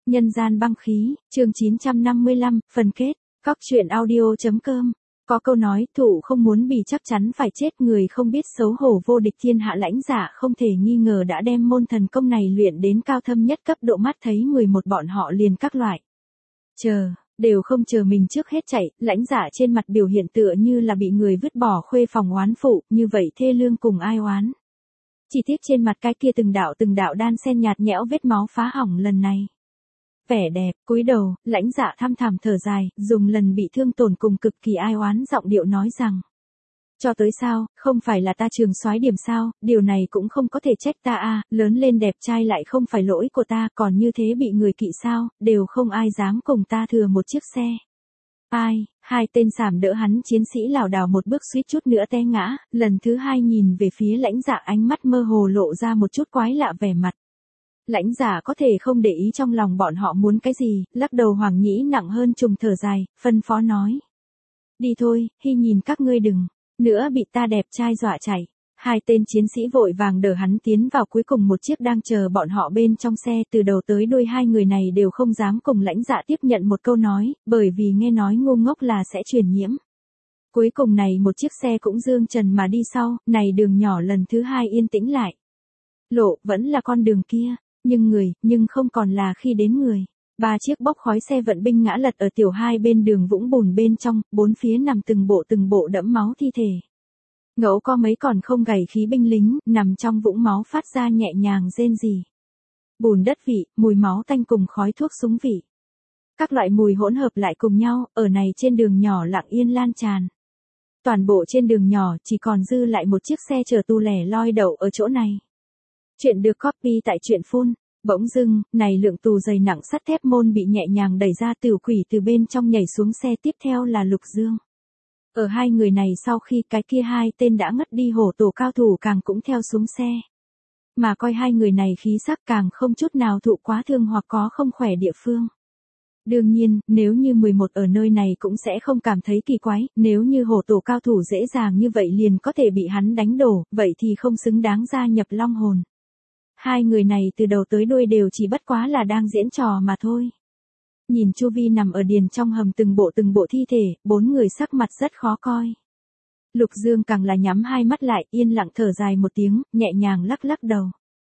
Nhân gian băng khí, chương 955, phần kết, Cóc truyện audio.com. Có câu nói, thủ không muốn bì chắc chắn phải chết, người không biết xấu hổ vô địch thiên hạ lãnh giả không thể nghi ngờ đã đem môn thần công này luyện đến cao thâm nhất cấp độ, mắt thấy 11 bọn họ liền các loại. Đều không chờ mình trước hết chạy, lãnh giả trên mặt biểu hiện tựa như là bị người vứt bỏ khuê phòng oán phụ, như vậy thê lương cùng ai oán. Chỉ tiếc trên mặt cái kia từng đạo đan xen nhạt nhẽo vết máu phá hỏng lần này. Vẻ đẹp, cúi đầu, lãnh dạ thăm thẳm thở dài, dùng lần bị thương tổn cùng cực kỳ ai oán giọng điệu nói rằng. Cho tới sao, không phải là ta trường soái điểm sao, điều này cũng không có thể trách ta à, lớn lên đẹp trai lại không phải lỗi của ta, còn như thế bị người kỵ sao, đều không ai dám cùng ta thừa một chiếc xe. Ai, hai tên sảm đỡ hắn chiến sĩ lảo đảo một bước suýt chút nữa té ngã, lần thứ hai nhìn về phía lãnh dạ, ánh mắt mơ hồ lộ ra một chút quái lạ vẻ mặt. Lãnh giả có thể không để ý trong lòng bọn họ muốn cái gì, lắc đầu Hoàng Nhĩ nặng hơn trùng thở dài, phân phó nói. Đi thôi, Hy nhìn các ngươi đừng nữa bị ta đẹp trai dọa chạy. Hai tên chiến sĩ vội vàng đỡ hắn tiến vào cuối cùng một chiếc đang chờ bọn họ bên trong xe, từ đầu tới đuôi hai người này đều không dám cùng lãnh dạ tiếp nhận một câu nói, bởi vì nghe nói ngu ngốc là sẽ truyền nhiễm. Cuối cùng này một chiếc xe cũng dương trần mà đi sau, này đường nhỏ lần thứ hai yên tĩnh lại. Lộ vẫn là con đường kia. Nhưng không còn là khi đến người. Ba chiếc bốc khói xe vận binh ngã lật ở tiểu hai bên đường vũng bùn bên trong, bốn phía nằm từng bộ đẫm máu thi thể. Ngẫu có mấy còn không gầy khí binh lính, nằm trong vũng máu phát ra nhẹ nhàng rên rỉ. Bùn đất vị, mùi máu tanh cùng khói thuốc súng vị. Các loại mùi hỗn hợp lại cùng nhau, ở này trên đường nhỏ lặng yên lan tràn. Toàn bộ trên đường nhỏ chỉ còn dư lại một chiếc xe chở tù lẻ loi đậu ở chỗ này. Chuyện được copy tại truyện phun. Bỗng dưng, này lượng tù dày nặng sắt thép môn bị nhẹ nhàng đẩy ra, Tiểu Quỷ từ bên trong nhảy xuống xe, tiếp theo là Lục Dương. Ở hai người này sau khi cái kia hai tên đã ngất đi hổ tổ cao thủ càng cũng theo xuống xe. Mà coi hai người này khí sắc càng không chút nào thụ quá thương hoặc có không khỏe địa phương. Đương nhiên, nếu như 11 ở nơi này cũng sẽ không cảm thấy kỳ quái, nếu như hổ tổ cao thủ dễ dàng như vậy liền có thể bị hắn đánh đổ, vậy thì không xứng đáng gia nhập Long Hồn. Hai người này từ đầu tới đuôi đều chỉ bất quá là đang diễn trò mà thôi. Nhìn chu vi nằm ở điền trong hầm từng bộ thi thể, bốn người sắc mặt rất khó coi. Lục Dương càng là nhắm hai mắt lại, yên lặng thở dài một tiếng, nhẹ nhàng lắc đầu.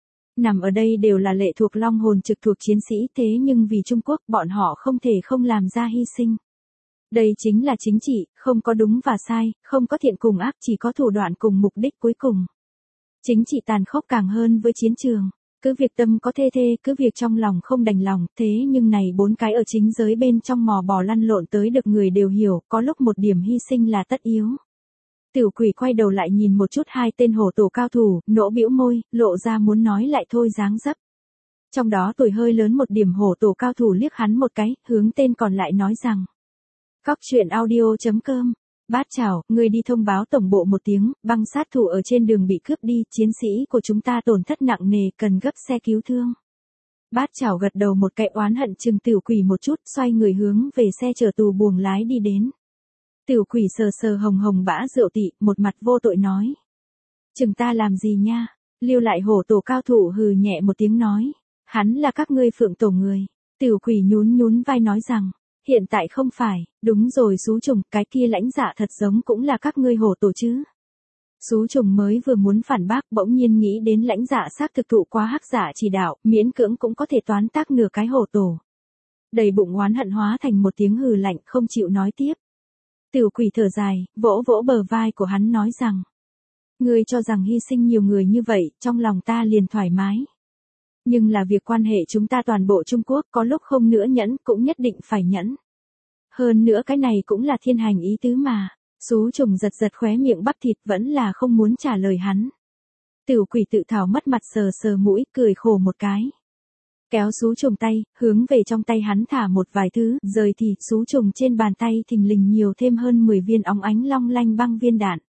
Nằm ở đây đều là lệ thuộc Long Hồn trực thuộc chiến sĩ, thế nhưng vì Trung Quốc bọn họ không thể không làm ra hy sinh. Đây chính là chính trị, không có đúng và sai, không có thiện cùng ác, chỉ có thủ đoạn cùng mục đích cuối cùng. Chính trị tàn khốc càng hơn với chiến trường. Cứ việc tâm có thê, cứ việc trong lòng không đành lòng, thế nhưng này bốn cái ở chính giới bên trong mò bò lăn lộn tới được người đều hiểu, có lúc một điểm hy sinh là tất yếu. Tiểu Quỷ quay đầu lại nhìn một chút hai tên hổ tổ cao thủ, nỗ bĩu môi, lộ ra muốn nói lại thôi dáng dấp. Trong đó tuổi hơi lớn một điểm hổ tổ cao thủ liếc hắn một cái, hướng tên còn lại nói rằng. Cóc truyện audio.com. Bát Chảo, người đi thông báo tổng bộ một tiếng, băng sát thủ ở trên đường bị cướp đi, chiến sĩ của chúng ta tổn thất nặng nề, cần gấp xe cứu thương. Bát Chảo gật đầu một cái, oán hận chừng Tiểu Quỷ một chút, xoay người hướng về xe chở tù buồng lái đi đến. Tiểu Quỷ sờ hồng bã rượu tị, một mặt vô tội nói. Chừng ta làm gì nha? Lưu lại hổ tổ cao thủ hừ nhẹ một tiếng nói. Hắn là các ngươi Phượng tổ người. Tiểu Quỷ nhún vai nói rằng. Hiện tại không phải, đúng rồi Sú Trùng, cái kia lãnh dạ thật giống cũng là các ngươi hổ tổ chứ. Sú Trùng mới vừa muốn phản bác, bỗng nhiên nghĩ đến lãnh dạ xác thực thụ quá hắc giả chỉ đạo, miễn cưỡng cũng có thể toán tác nửa cái hổ tổ. Đầy bụng oán hận hóa thành một tiếng hừ lạnh, không chịu nói tiếp. Tiểu Quỷ thở dài, vỗ bờ vai của hắn nói rằng. Ngươi cho rằng hy sinh nhiều người như vậy, trong lòng ta liền thoải mái. Nhưng là việc quan hệ chúng ta toàn bộ Trung Quốc, có lúc không nữa nhẫn cũng nhất định phải nhẫn. Hơn nữa cái này cũng là thiên hành ý tứ mà. Sú Trùng giật khóe miệng bắp thịt, vẫn là không muốn trả lời hắn. Tiểu Quỷ tự thảo mất mặt, sờ mũi, cười khổ một cái. Kéo Sú Trùng tay, hướng về trong tay hắn thả một vài thứ, rời thì Sú Trùng trên bàn tay thình lình nhiều thêm hơn 10 viên óng ánh long lanh băng viên đạn.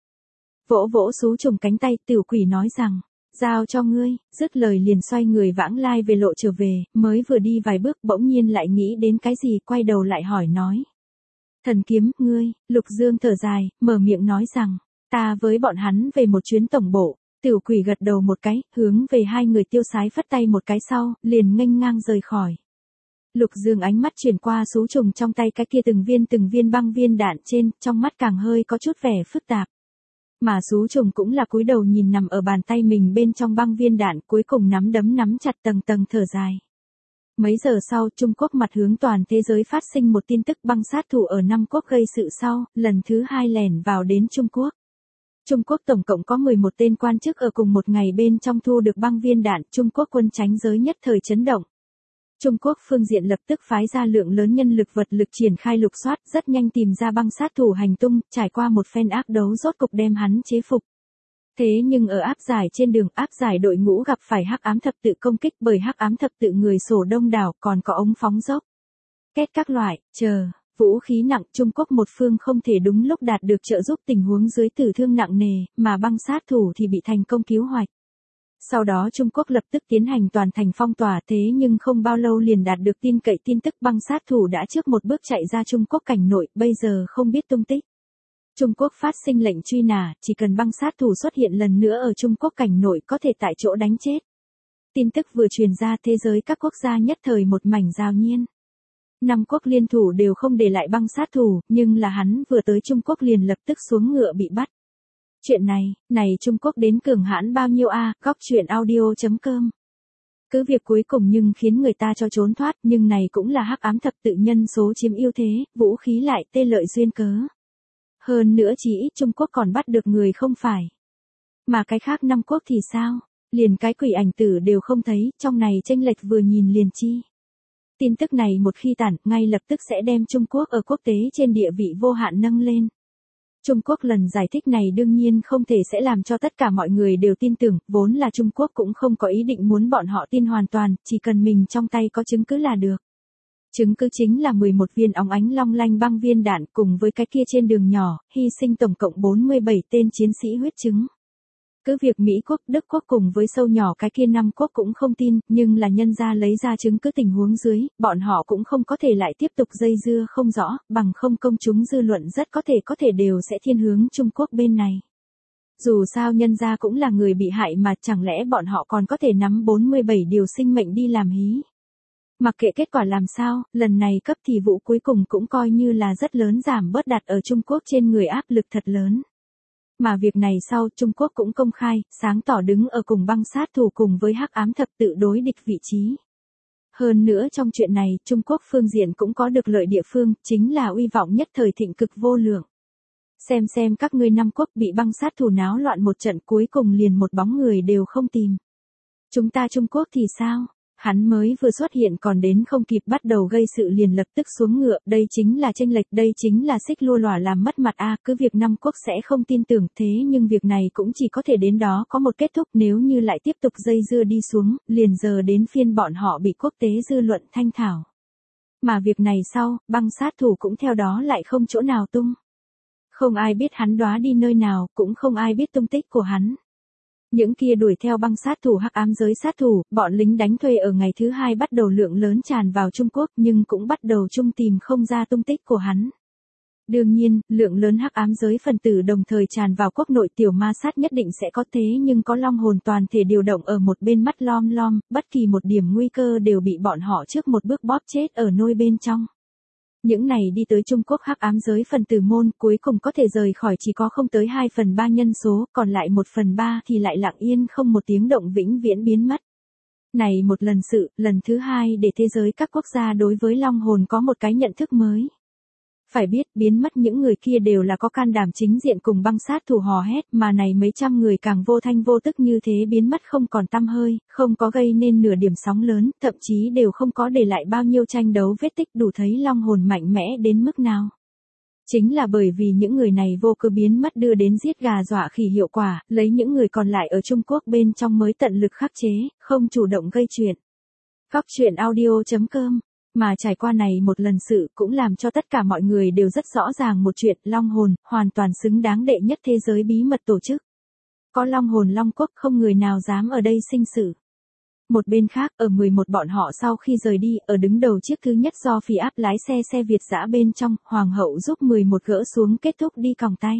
Vỗ Sú Trùng cánh tay, Tiểu Quỷ nói rằng. Giao cho ngươi, dứt lời liền xoay người vãng lai về lộ trở về, mới vừa đi vài bước bỗng nhiên lại nghĩ đến cái gì, quay đầu lại hỏi nói. Thần kiếm, ngươi, Lục Dương thở dài, mở miệng nói rằng, ta với bọn hắn về một chuyến tổng bộ. Tiểu Quỷ gật đầu một cái, hướng về hai người tiêu sái phất tay một cái sau, liền nghênh ngang rời khỏi. Lục Dương ánh mắt chuyển qua sú trùng trong tay cái kia từng viên băng viên đạn trên, trong mắt càng hơi có chút vẻ phức tạp. Mà sú trùng cũng là cúi đầu nhìn nằm ở bàn tay mình bên trong băng viên đạn, cuối cùng nắm đấm nắm chặt tầng tầng thở dài. Mấy giờ sau, Trung Quốc mặt hướng toàn thế giới phát sinh một tin tức băng sát thủ ở Nam Quốc gây sự sau, lần thứ 2 lẻn vào đến Trung Quốc. Trung Quốc tổng cộng có 11 tên quan chức ở cùng một ngày bên trong thu được băng viên đạn, Trung Quốc quân tránh giới nhất thời chấn động. Trung Quốc phương diện lập tức phái ra lượng lớn nhân lực vật lực triển khai lục soát, rất nhanh tìm ra băng sát thủ hành tung, trải qua một phen ác đấu rốt cục đem hắn chế phục. Thế nhưng ở áp giải trên đường, áp giải đội ngũ gặp phải hắc ám thập tự công kích, bởi hắc ám thập tự người sổ đông đảo, còn có ống phóng dốc, két các loại, vũ khí nặng. Trung Quốc một phương không thể đúng lúc đạt được trợ giúp, tình huống dưới tử thương nặng nề, mà băng sát thủ thì bị thành công cứu hoạch. Sau đó Trung Quốc lập tức tiến hành toàn thành phong tỏa, thế nhưng không bao lâu liền đạt được tin tức băng sát thủ đã trước một bước chạy ra Trung Quốc cảnh nội, bây giờ không biết tung tích. Trung Quốc phát sinh lệnh truy nã, chỉ cần băng sát thủ xuất hiện lần nữa ở Trung Quốc cảnh nội có thể tại chỗ đánh chết. Tin tức vừa truyền ra, thế giới các quốc gia nhất thời một mảnh giao nhiên. Năm quốc liên thủ đều không để lại băng sát thủ, nhưng là hắn vừa tới Trung Quốc liền lập tức xuống ngựa bị bắt. Chuyện này Trung Quốc đến cường hãn bao nhiêu a? Góc truyện audio.com. Cứ việc cuối cùng nhưng khiến người ta cho trốn thoát, nhưng này cũng là hắc ám thập tự nhân số chiếm ưu thế, vũ khí lại tê lợi duyên cớ. Hơn nữa chỉ ít Trung Quốc còn bắt được người không phải. Mà cái khác năm quốc thì sao? Liền cái quỷ ảnh tử đều không thấy, trong này chênh lệch vừa nhìn liền chi. Tin tức này một khi tản, ngay lập tức sẽ đem Trung Quốc ở quốc tế trên địa vị vô hạn nâng lên. Trung Quốc lần giải thích này đương nhiên không thể sẽ làm cho tất cả mọi người đều tin tưởng, vốn là Trung Quốc cũng không có ý định muốn bọn họ tin hoàn toàn, chỉ cần mình trong tay có chứng cứ là được. Chứng cứ chính là 11 viên óng ánh long lanh băng viên đạn cùng với cái kia trên đường nhỏ, hy sinh tổng cộng 47 tên chiến sĩ huyết chứng. Cứ việc Mỹ quốc, Đức quốc cùng với sâu nhỏ cái kia năm quốc cũng không tin, nhưng là nhân ra lấy ra chứng cứ tình huống dưới, bọn họ cũng không có thể lại tiếp tục dây dưa không rõ, bằng không công chúng dư luận rất có thể đều sẽ thiên hướng Trung Quốc bên này. Dù sao nhân ra cũng là người bị hại mà, chẳng lẽ bọn họ còn có thể nắm 47 điều sinh mệnh đi làm hí. Mặc kệ kết quả làm sao, lần này cấp thì vụ cuối cùng cũng coi như là rất lớn, giảm bớt đặt ở Trung Quốc trên người áp lực thật lớn. Mà việc này sau, Trung Quốc cũng công khai, sáng tỏ đứng ở cùng băng sát thủ cùng với hắc ám thập tự đối địch vị trí. Hơn nữa trong chuyện này, Trung Quốc phương diện cũng có được lợi địa phương, chính là uy vọng nhất thời thịnh cực vô lượng. Xem các ngươi năm quốc bị băng sát thủ náo loạn một trận, cuối cùng liền một bóng người đều không tìm. Chúng ta Trung Quốc thì sao? Hắn mới vừa xuất hiện còn đến không kịp bắt đầu gây sự liền lập tức xuống ngựa, đây chính là chênh lệch, đây chính là xích lua lòa làm mất mặt a. Cứ việc năm quốc sẽ không tin tưởng, thế nhưng việc này cũng chỉ có thể đến đó có một kết thúc, nếu như lại tiếp tục dây dưa đi xuống, liền giờ đến phiên bọn họ bị quốc tế dư luận thanh thảo. Mà việc này sau, băng sát thủ cũng theo đó lại không chỗ nào tung. Không ai biết hắn đóa đi nơi nào, cũng không ai biết tung tích của hắn. Những kia đuổi theo băng sát thủ hắc ám giới sát thủ, bọn lính đánh thuê ở ngày thứ 2 bắt đầu lượng lớn tràn vào Trung Quốc, nhưng cũng bắt đầu chung tìm không ra tung tích của hắn. Đương nhiên, lượng lớn hắc ám giới phần tử đồng thời tràn vào quốc nội, tiểu ma sát nhất định sẽ có, thế nhưng có long hồn toàn thể điều động ở một bên mắt lom lom, bất kỳ một điểm nguy cơ đều bị bọn họ trước một bước bóp chết ở nôi bên trong. Những này đi tới Trung Quốc hắc ám giới phần tử môn cuối cùng có thể rời khỏi chỉ có không tới 2/3 nhân số, còn lại 1/3 thì lại lặng yên không một tiếng động vĩnh viễn biến mất. Này một lần sự, lần thứ 2 để thế giới các quốc gia đối với long hồn có một cái nhận thức mới. Phải biết biến mất những người kia đều là có can đảm chính diện cùng băng sát thủ hò hét, mà này mấy trăm người càng vô thanh vô tức như thế biến mất không còn tăm hơi, không có gây nên nửa điểm sóng lớn, thậm chí đều không có để lại bao nhiêu tranh đấu vết tích, đủ thấy long hồn mạnh mẽ đến mức nào. Chính là bởi vì những người này vô cơ biến mất đưa đến giết gà dọa khỉ hiệu quả, lấy những người còn lại ở Trung Quốc bên trong mới tận lực khắc chế, không chủ động gây chuyện. Góc truyện audio.com. Mà trải qua này một lần sự cũng làm cho tất cả mọi người đều rất rõ ràng một chuyện, long hồn, hoàn toàn xứng đáng đệ nhất thế giới bí mật tổ chức. Có long hồn long quốc không người nào dám ở đây sinh sự. Một bên khác, ở 11 bọn họ sau khi rời đi, ở đứng đầu chiếc thứ nhất do Phi áp lái xe Việt dã bên trong, Hoàng hậu giúp 11 gỡ xuống kết thúc đi còng tay.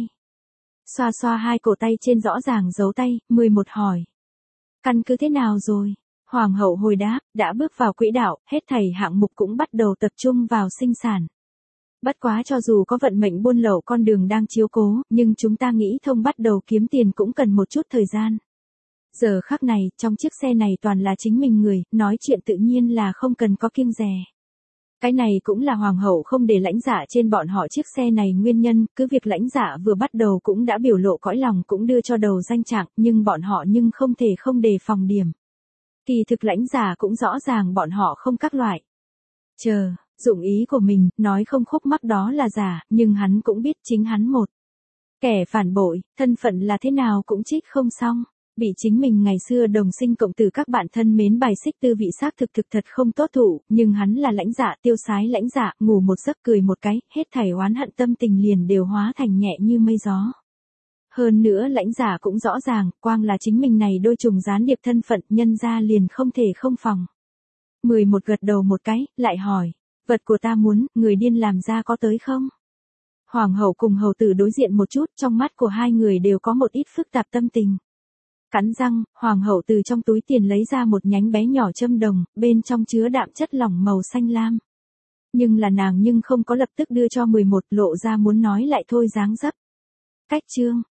Xoa xoa hai cổ tay trên rõ ràng dấu tay, 11 hỏi. Căn cứ thế nào rồi? Hoàng hậu hồi đáp, đã bước vào quỹ đạo, hết thảy hạng mục cũng bắt đầu tập trung vào sinh sản. Bất quá cho dù có vận mệnh buôn lậu con đường đang chiếu cố, nhưng chúng ta nghĩ thông bắt đầu kiếm tiền cũng cần một chút thời gian. Giờ khắc này, trong chiếc xe này toàn là chính mình người, nói chuyện tự nhiên là không cần có kiêng dè. Cái này cũng là hoàng hậu không để lãnh dạ trên bọn họ chiếc xe này nguyên nhân, cứ việc lãnh dạ vừa bắt đầu cũng đã biểu lộ cõi lòng cũng đưa cho đầu danh trạng, nhưng bọn họ không thể không đề phòng điểm. Kỳ thực lãnh dạ cũng rõ ràng bọn họ không các loại. Dụng ý của mình, nói không khúc mắc đó là giả, nhưng hắn cũng biết chính hắn một kẻ phản bội, thân phận là thế nào cũng trích không xong. Bị chính mình ngày xưa đồng sinh cộng tử các bạn thân mến bài xích tư vị xác thực thật không tốt thụ, nhưng hắn là lãnh dạ tiêu sái lãnh dạ, ngủ một giấc cười một cái, hết thảy oán hận tâm tình liền đều hóa thành nhẹ như mây gió. Hơn nữa lãnh dạ cũng rõ ràng, quang là chính mình này đôi trùng gián điệp thân phận nhân ra liền không thể không phòng. 11 gật đầu một cái, lại hỏi, vật của ta muốn, người điên làm ra có tới không? Hoàng hậu cùng hầu tử đối diện một chút, trong mắt của hai người đều có một ít phức tạp tâm tình. Cắn răng, hoàng hậu từ trong túi tiền lấy ra một nhánh bé nhỏ châm đồng, bên trong chứa đạm chất lỏng màu xanh lam. Nhưng là nàng không có lập tức đưa cho 11, lộ ra muốn nói lại thôi dáng dấp. Cách chương